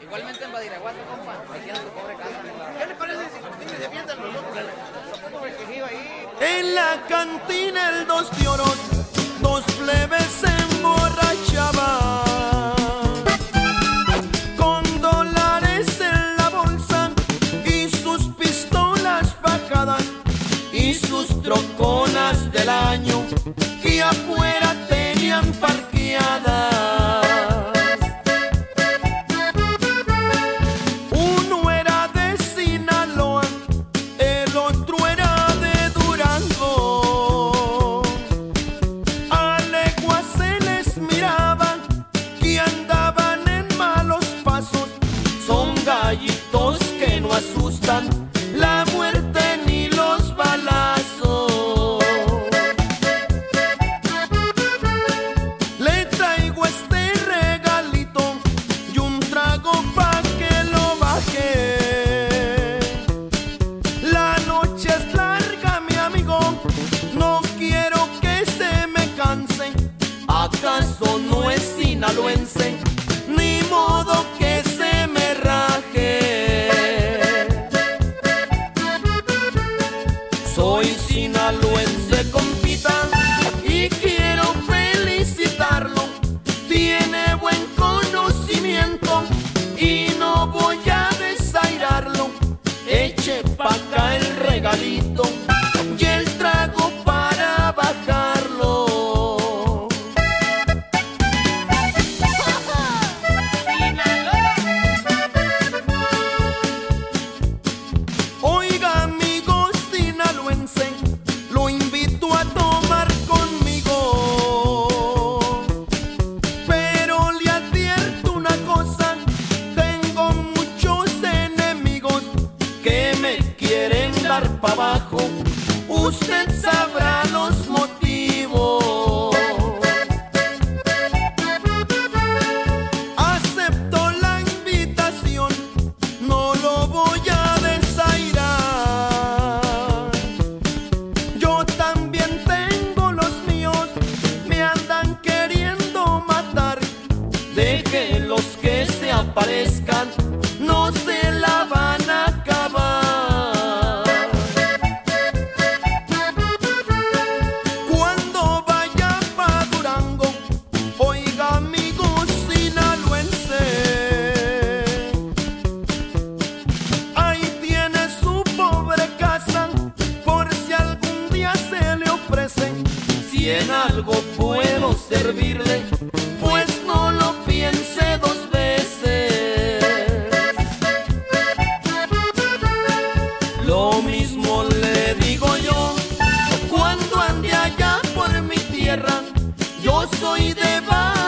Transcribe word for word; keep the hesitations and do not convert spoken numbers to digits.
Igualmente en Badiraguato, compa, aquí en su pobre casa. ¿Qué le parece si si se piensan los dos? En la cantina el dos de oro, dos plebes se emborrachaban. Con dólares en la bolsa y sus pistolas bajadas y sus troconas del año que afuera tenían parqueadas. Uno era de Sinaloa, el otro era de Durango. A leguas se les miraba que andaban en malos pasos. Son gallitos que no asustan la muerte ni los balazos. Le traigo este regalito y un trago pa' que lo baje. La noche es larga, mi amigo, no quiero que se me canse. ¿Acaso no es sinaloense? Ni modo que se me raje. Soy sinaloense, compita, y quiero felicitarlo. Tiene buen conocimiento y no voy a desairarlo. Eche pa' acá el regalito y el trago para bajarlo. Oiga, amigo sinaloense, lo invito a tomar conmigo. Pero le advierto una cosa, tengo muchos enemigos que me quieren dar pa' abajo. Usted sabrá los motivos. Acepto la invitación, no lo voy a desairar. Yo también tengo los míos, me andan queriendo matar. Déjenlos que se aparezcan, no se la van a acabar. Cuando vaya pa' Durango, oiga, amigo sinaloense, ahí tiene su pobre casa, por si algún día se le ofrece. Si en algo puedo servirle, pues no lo piense dos veces. Lo mismo le digo yo, cuando ande allá por mi tierra, yo soy de Valladolid.